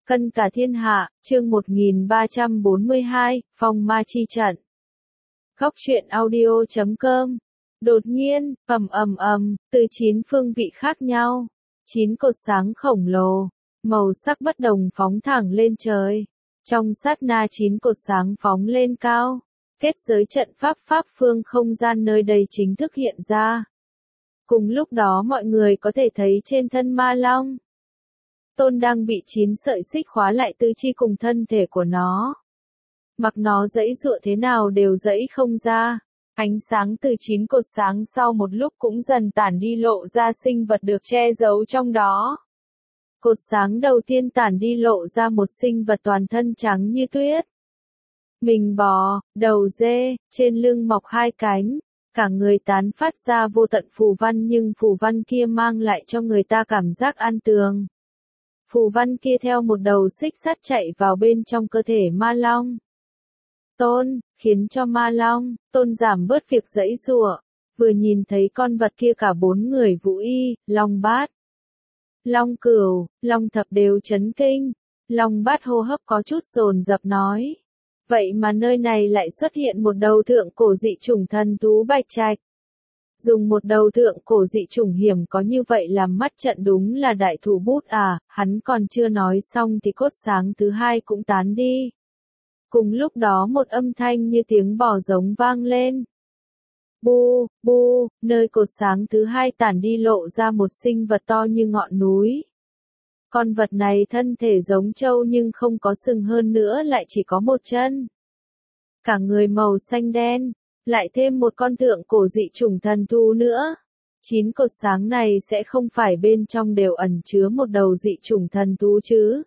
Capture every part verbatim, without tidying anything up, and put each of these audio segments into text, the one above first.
Cân cả thiên hạ, chương một nghìn ba trăm bốn mươi hai, Phong ma chi trận. Góc truyện audio chấm com. Đột nhiên, ầm ầm ầm, từ chín phương vị khác nhau, chín cột sáng khổng lồ, màu sắc bất đồng phóng thẳng lên trời. Trong sát na chín cột sáng phóng lên cao, kết giới trận pháp pháp phương không gian nơi đây chính thức hiện ra. Cùng lúc đó mọi người có thể thấy trên thân ma long Tôn đang bị chín sợi xích khóa lại tứ chi cùng thân thể của nó. Mặc nó giãy giụa thế nào đều giãy không ra. Ánh sáng từ chín cột sáng sau một lúc cũng dần tản đi lộ ra sinh vật được che giấu trong đó. Cột sáng đầu tiên tản đi lộ ra một sinh vật toàn thân trắng như tuyết. Mình bò, đầu dê, trên lưng mọc hai cánh, cả người tán phát ra vô tận phù văn nhưng phù văn kia mang lại cho người ta cảm giác an tường. Phù văn kia theo một đầu xích sắt chạy vào bên trong cơ thể ma long Tôn, khiến cho ma long Tôn giảm bớt việc giãy giụa. Vừa nhìn thấy con vật kia cả bốn người Vũ Y, Long Bát, Long Cửu, Long Thập đều chấn kinh. Long Bát hô hấp có chút dồn dập nói: vậy mà nơi này lại xuất hiện một đầu thượng cổ dị chủng thần thú bạch trạch. Dùng một đầu thượng cổ dị chủng hiểm có như vậy làm mắt trận đúng là đại thủ bút à. Hắn còn chưa nói xong thì cốt sáng thứ hai cũng tán đi. Cùng lúc đó một âm thanh như tiếng bò giống vang lên. Bu, bu, nơi cột sáng thứ hai tản đi lộ ra một sinh vật to như ngọn núi. Con vật này thân thể giống trâu nhưng không có sừng, hơn nữa lại chỉ có một chân. Cả người màu xanh đen, lại thêm một con thượng cổ dị chủng thần thú nữa. Chín cột sáng này sẽ không phải bên trong đều ẩn chứa một đầu dị chủng thần thú chứ?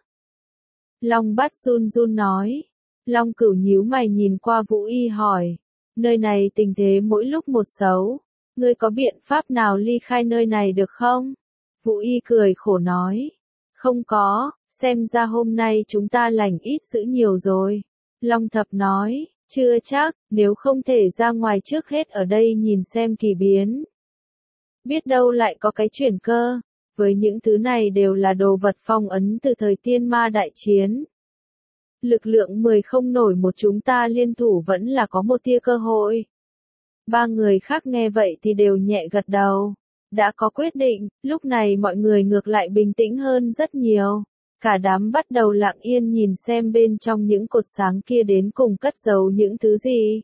Long Bát run run nói. Long Cửu nhíu mày nhìn qua Vũ Y hỏi: nơi này tình thế mỗi lúc một xấu, ngươi có biện pháp nào ly khai nơi này được không? Vũ Y cười khổ nói: không có, xem ra hôm nay chúng ta lành ít dữ nhiều rồi. Long Thập nói: chưa chắc, nếu không thể ra ngoài trước hết ở đây nhìn xem kỳ biến. Biết đâu lại có cái chuyển cơ, với những thứ này đều là đồ vật phong ấn từ thời tiên ma đại chiến. Lực lượng mười không nổi một, chúng ta liên thủ vẫn là có một tia cơ hội. Ba người khác nghe vậy thì đều nhẹ gật đầu. Đã có quyết định, lúc này mọi người ngược lại bình tĩnh hơn rất nhiều. Cả đám bắt đầu lặng yên nhìn xem bên trong những cột sáng kia đến cùng cất giấu những thứ gì.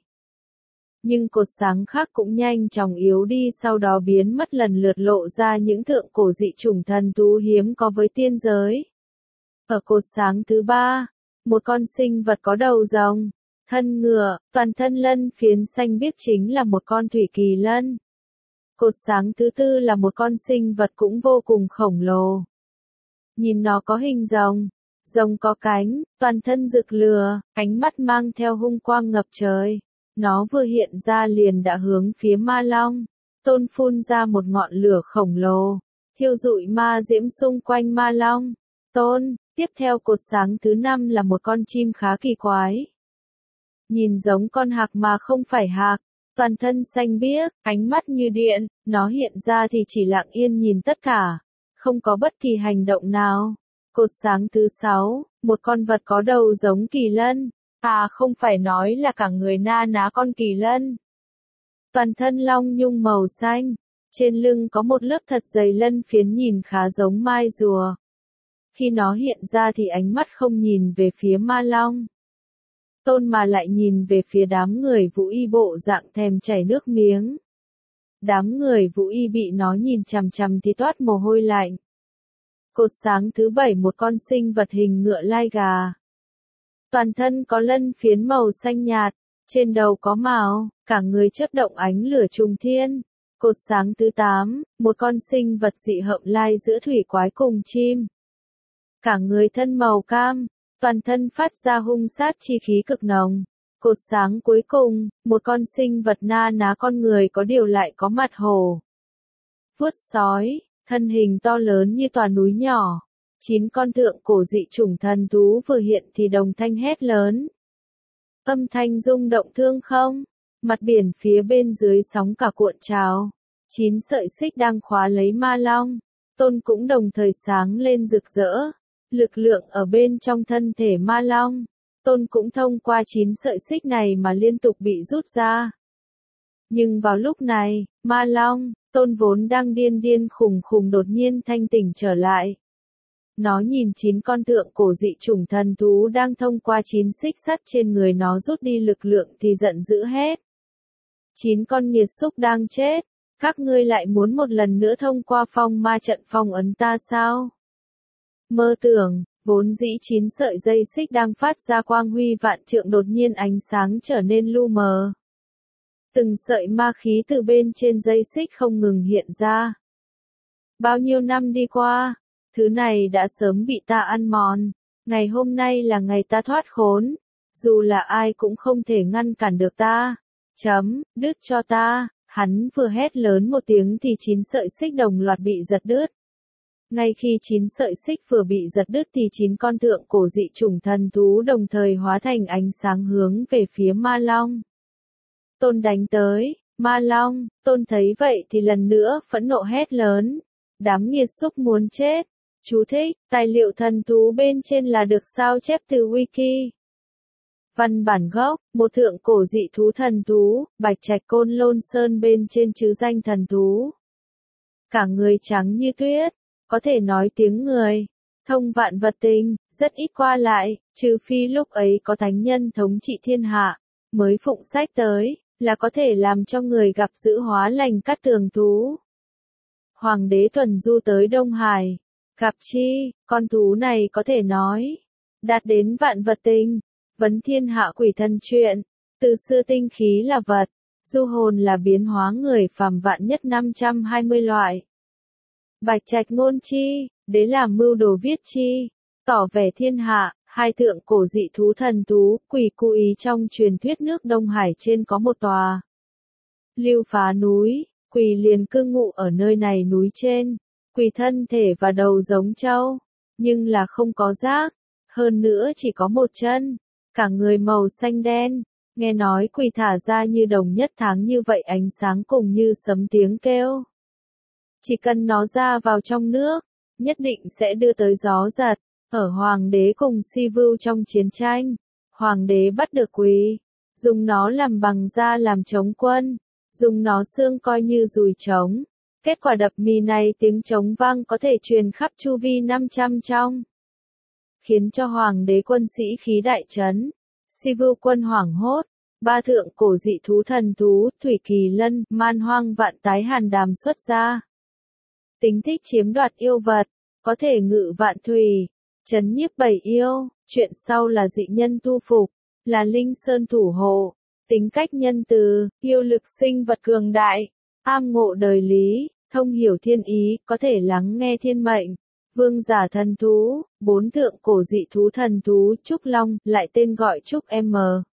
Nhưng cột sáng khác cũng nhanh chóng yếu đi, sau đó biến mất, lần lượt lộ ra những thượng cổ dị chủng thần thú hiếm có với tiên giới. Ở cột sáng thứ ba, một con sinh vật có đầu rồng, thân ngựa, toàn thân lân phiến xanh biếc chính là một con thủy kỳ lân. Cột sáng thứ tư là một con sinh vật cũng vô cùng khổng lồ. Nhìn nó có hình rồng, rồng có cánh, toàn thân rực lửa, ánh mắt mang theo hung quang ngập trời. Nó vừa hiện ra liền đã hướng phía ma long Tôn phun ra một ngọn lửa khổng lồ, thiêu rụi ma diễm xung quanh ma long Tôn. Tiếp theo cột sáng thứ năm là một con chim khá kỳ quái. Nhìn giống con hạc mà không phải hạc, toàn thân xanh biếc, ánh mắt như điện, nó hiện ra thì chỉ lặng yên nhìn tất cả, không có bất kỳ hành động nào. Cột sáng thứ sáu, một con vật có đầu giống kỳ lân, à không phải nói là cả người na ná con kỳ lân. Toàn thân long nhung màu xanh, trên lưng có một lớp thật dày lân phiến nhìn khá giống mai rùa. Khi nó hiện ra thì ánh mắt không nhìn về phía ma long Tôn mà lại nhìn về phía đám người Vũ Y, bộ dạng thèm chảy nước miếng. Đám người Vũ Y bị nó nhìn chằm chằm thì toát mồ hôi lạnh. Cột sáng thứ bảy, một con sinh vật hình ngựa lai gà. Toàn thân có lân phiến màu xanh nhạt, trên đầu có mào, cả người chớp động ánh lửa trùng thiên. Cột sáng thứ tám, một con sinh vật dị hợm lai giữa thủy quái cùng chim. Cả người thân màu cam, toàn thân phát ra hung sát chi khí cực nồng. Cột sáng cuối cùng, một con sinh vật na ná con người có điều lại có mặt hổ, vuốt sói, thân hình to lớn như tòa núi nhỏ. Chín con thượng cổ dị chủng thần thú vừa hiện thì đồng thanh hét lớn. Âm thanh rung động thương không, mặt biển phía bên dưới sóng cả cuộn trào. Chín sợi xích đang khóa lấy ma long Tôn cũng đồng thời sáng lên rực rỡ. lực lượng ở bên trong thân thể ma long. Tôn cũng thông qua chín sợi xích này mà liên tục bị rút ra. Nhưng vào lúc này, ma long, Tôn vốn đang điên điên khùng khùng đột nhiên thanh tỉnh trở lại. Nó nhìn chín con thượng cổ dị chủng thần thú đang thông qua chín xích sắt trên người nó rút đi lực lượng thì giận dữ hét. Chín con nghiệt xúc đang chết, các ngươi lại muốn một lần nữa thông qua phong ma trận phong ấn ta sao? Mơ tưởng, vốn dĩ chín sợi dây xích đang phát ra quang huy vạn trượng đột nhiên ánh sáng trở nên lu mờ. Từng sợi ma khí từ bên trên dây xích không ngừng hiện ra. Bao nhiêu năm đi qua, thứ này đã sớm bị ta ăn mòn. Ngày hôm nay là ngày ta thoát khốn. Dù là ai cũng không thể ngăn cản được ta. Chấm, đứt cho ta. Hắn vừa hét lớn một tiếng thì chín sợi xích đồng loạt bị giật đứt. Ngay khi chín sợi xích vừa bị giật đứt thì chín con thượng cổ dị chủng thần thú đồng thời hóa thành ánh sáng hướng về phía ma long. Tôn đánh tới, ma long, Tôn thấy vậy thì lần nữa phẫn nộ hét lớn. Đám nghiệt xúc muốn chết. Chú thích, tài liệu thần thú bên trên là được sao chép từ wiki. Văn bản gốc, một thượng cổ dị thú thần thú, bạch trạch côn lôn sơn bên trên chữ danh thần thú. Cả người trắng như tuyết, có thể nói tiếng người, thông vạn vật tình, rất ít qua lại, trừ phi lúc ấy có thánh nhân thống trị thiên hạ, mới phụng sách tới, là có thể làm cho người gặp dữ hóa lành cắt tường thú. Hoàng đế tuần du tới Đông Hải, gặp chi, con thú này có thể nói, đạt đến vạn vật tình, vấn thiên hạ quỷ thần chuyện, từ xưa tinh khí là vật, du hồn là biến hóa người phàm vạn nhất năm trăm hai mươi loại. Bạch trạch ngôn chi, đế làm mưu đồ viết chi, tỏ vẻ thiên hạ, hai thượng cổ dị thú thần thú, quỷ cụ ý trong truyền thuyết nước Đông Hải trên có một tòa. Lưu phá núi, quỷ liền cư ngụ ở nơi này núi trên, quỷ thân thể và đầu giống trâu, nhưng là không có giác, hơn nữa chỉ có một chân, cả người màu xanh đen, nghe nói quỷ thả ra như đồng nhất tháng như vậy ánh sáng cùng như sấm tiếng kêu. Chỉ cần nó ra vào trong nước, nhất định sẽ đưa tới gió giật. Ở hoàng đế cùng si vưu trong chiến tranh, hoàng đế bắt được quỷ, dùng nó làm bằng da làm chống quân, dùng nó xương coi như dùi trống. Kết quả đập mì này tiếng trống vang có thể truyền khắp chu vi năm trăm trong. Khiến cho hoàng đế quân sĩ khí đại chấn, si vưu quân hoảng hốt, ba thượng cổ dị thú thần thú, thủy kỳ lân, man hoang vạn tái hàn đàm xuất ra. Tính thích chiếm đoạt yêu vật, có thể ngự vạn thủy, trấn nhiếp bảy yêu, chuyện sau là dị nhân thu phục, là linh sơn thủ hộ, tính cách nhân từ, yêu lực sinh vật cường đại, am ngộ đời lý, thông hiểu thiên ý, có thể lắng nghe thiên mệnh. Vương giả thần thú, bốn thượng cổ dị thú thần thú Trúc Long, lại tên gọi Trúc M.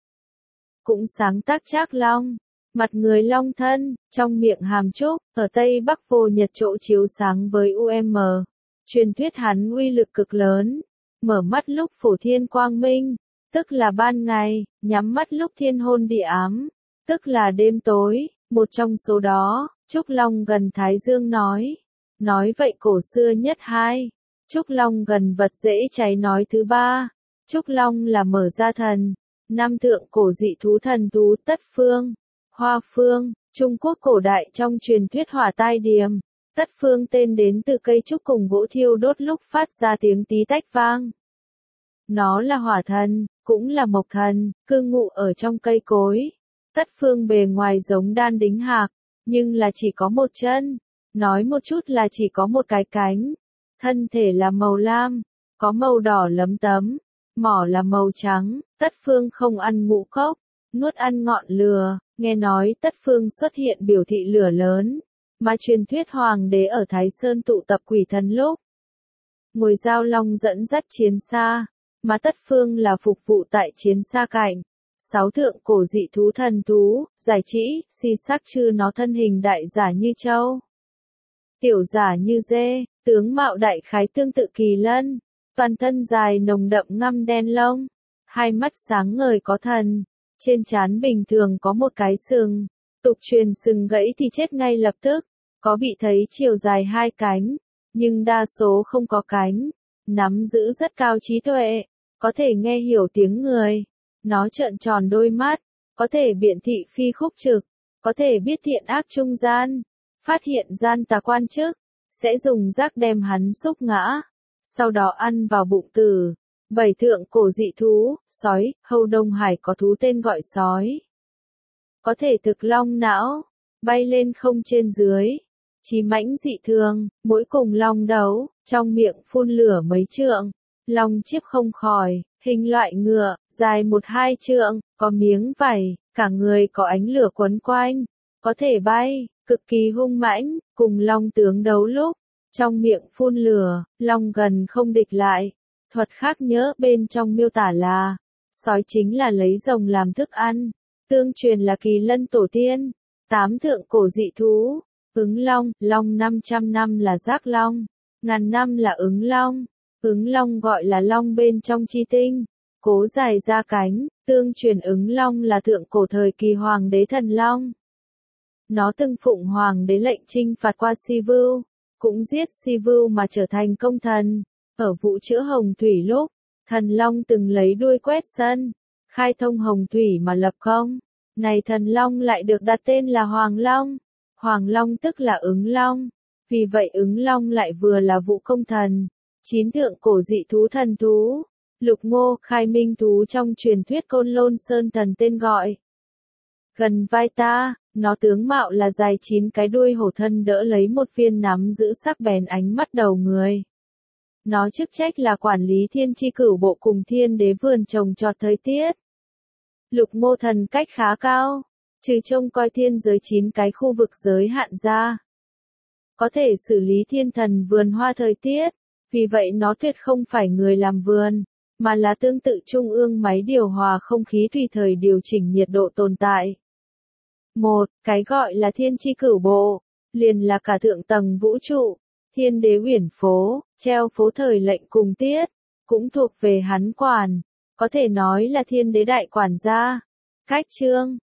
Cũng sáng tác Trác Long, mặt người long thân, trong miệng hàm trúc, ở Tây Bắc vô nhật chỗ chiếu sáng với u em. Truyền thuyết hắn uy lực cực lớn, mở mắt lúc phổ thiên quang minh, tức là ban ngày, nhắm mắt lúc thiên hôn địa ám, tức là đêm tối, một trong số đó, Trúc Long gần Thái Dương nói. Nói vậy cổ xưa nhất hai. Trúc Long gần vật dễ cháy nói thứ ba. Trúc Long là mở ra thần. Năm thượng cổ dị thú thần thú Tất Phương, Hoa Phương, Trung Quốc cổ đại trong truyền thuyết hỏa tai điềm. Tất Phương tên đến từ cây trúc cùng gỗ thiêu đốt lúc phát ra tiếng tí tách vang. Nó là hỏa thần, cũng là mộc thần, cư ngụ ở trong cây cối. Tất Phương bề ngoài giống đan đính hạc, nhưng là chỉ có một chân. Nói một chút là chỉ có một cái cánh. Thân thể là màu lam, có màu đỏ lấm tấm. Mỏ là màu trắng. Tất Phương không ăn ngũ cốc, nuốt ăn ngọn lửa. Nghe nói Tất Phương xuất hiện biểu thị lửa lớn. Mà truyền thuyết hoàng đế ở Thái Sơn tụ tập quỷ thần lúc ngồi giao long dẫn dắt chiến xa, mà Tất Phương là phục vụ tại chiến xa cạnh. Sáu thượng cổ dị thú thần thú, giải chỉ, si sắc chư nó thân hình đại giả như trâu, tiểu giả như dê, tướng mạo đại khái tương tự kỳ lân, toàn thân dài nồng đậm ngăm đen lông, hai mắt sáng ngời có thần, trên trán bình thường có một cái sừng. Tục truyền sừng gãy thì chết ngay lập tức, có bị thấy chiều dài hai cánh, nhưng đa số không có cánh. nắm giữ rất cao trí tuệ, có thể nghe hiểu tiếng người, nó trợn tròn đôi mắt, có thể biện thị phi khúc trực, có thể biết thiện ác trung gian, phát hiện gian tà quan chức, sẽ dùng rác đem hắn xúc ngã, sau đó ăn vào bụng tử. Bảy thượng cổ dị thú, sói, hầu Đông Hải có thú tên gọi sói. Có thể thực long não, bay lên không trên dưới. Chí mãnh dị thường, mỗi cùng long đấu, trong miệng phun lửa mấy trượng. Long chiếc không khỏi, hình loại ngựa, dài một hai trượng, có miếng vảy, cả người có ánh lửa quấn quanh. Có thể bay, cực kỳ hung mãnh, cùng long tướng đấu lúc. Trong miệng phun lửa, long gần không địch lại. Thuật khác nhớ bên trong miêu tả là, sói chính là lấy rồng làm thức ăn, tương truyền là kỳ lân tổ tiên, tám thượng cổ dị thú, ứng long, long năm trăm năm là giác long, ngàn năm là ứng long, ứng long gọi là long bên trong chi tinh, cố dài ra cánh, tương truyền ứng long là thượng cổ thời kỳ hoàng đế thần long. Nó từng phụng hoàng đế lệnh chinh phạt qua Si Vưu, cũng giết Si Vưu mà trở thành công thần. Ở vụ chữa hồng thủy lúc, thần long từng lấy đuôi quét sân, khai thông hồng thủy mà lập công. Này thần long lại được đặt tên là Hoàng Long. Hoàng Long tức là ứng long. Vì vậy ứng long lại vừa là vụ công thần. Chín thượng cổ dị thú thần thú. Lục Ngô, khai minh thú trong truyền thuyết Côn Lôn Sơn thần tên gọi. Gần vai ta, nó tướng mạo là dài chín cái đuôi hổ thân đỡ lấy một viên nắm giữ sắc bén ánh mắt đầu người. Nó chức trách là quản lý thiên chi cửu bộ cùng thiên đế vườn trồng trọt thời tiết. Lục Ngô thần cách khá cao, trừ trông coi thiên giới chín cái khu vực giới hạn ra. Có thể xử lý thiên thần vườn hoa thời tiết, vì vậy nó tuyệt không phải người làm vườn, mà là tương tự trung ương máy điều hòa không khí tùy thời điều chỉnh nhiệt độ tồn tại. Một, cái gọi là thiên chi cửu bộ, liền là cả thượng tầng vũ trụ. Thiên đế uyển phố, treo phố thời lệnh cùng tiết, cũng thuộc về hắn quản, có thể nói là thiên đế đại quản gia. Cách chương,